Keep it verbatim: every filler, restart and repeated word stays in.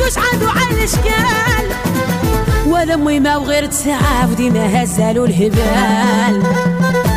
واش عندو على الاشكال ولا مي ما وغير تسعة وديما هزالو الهبال.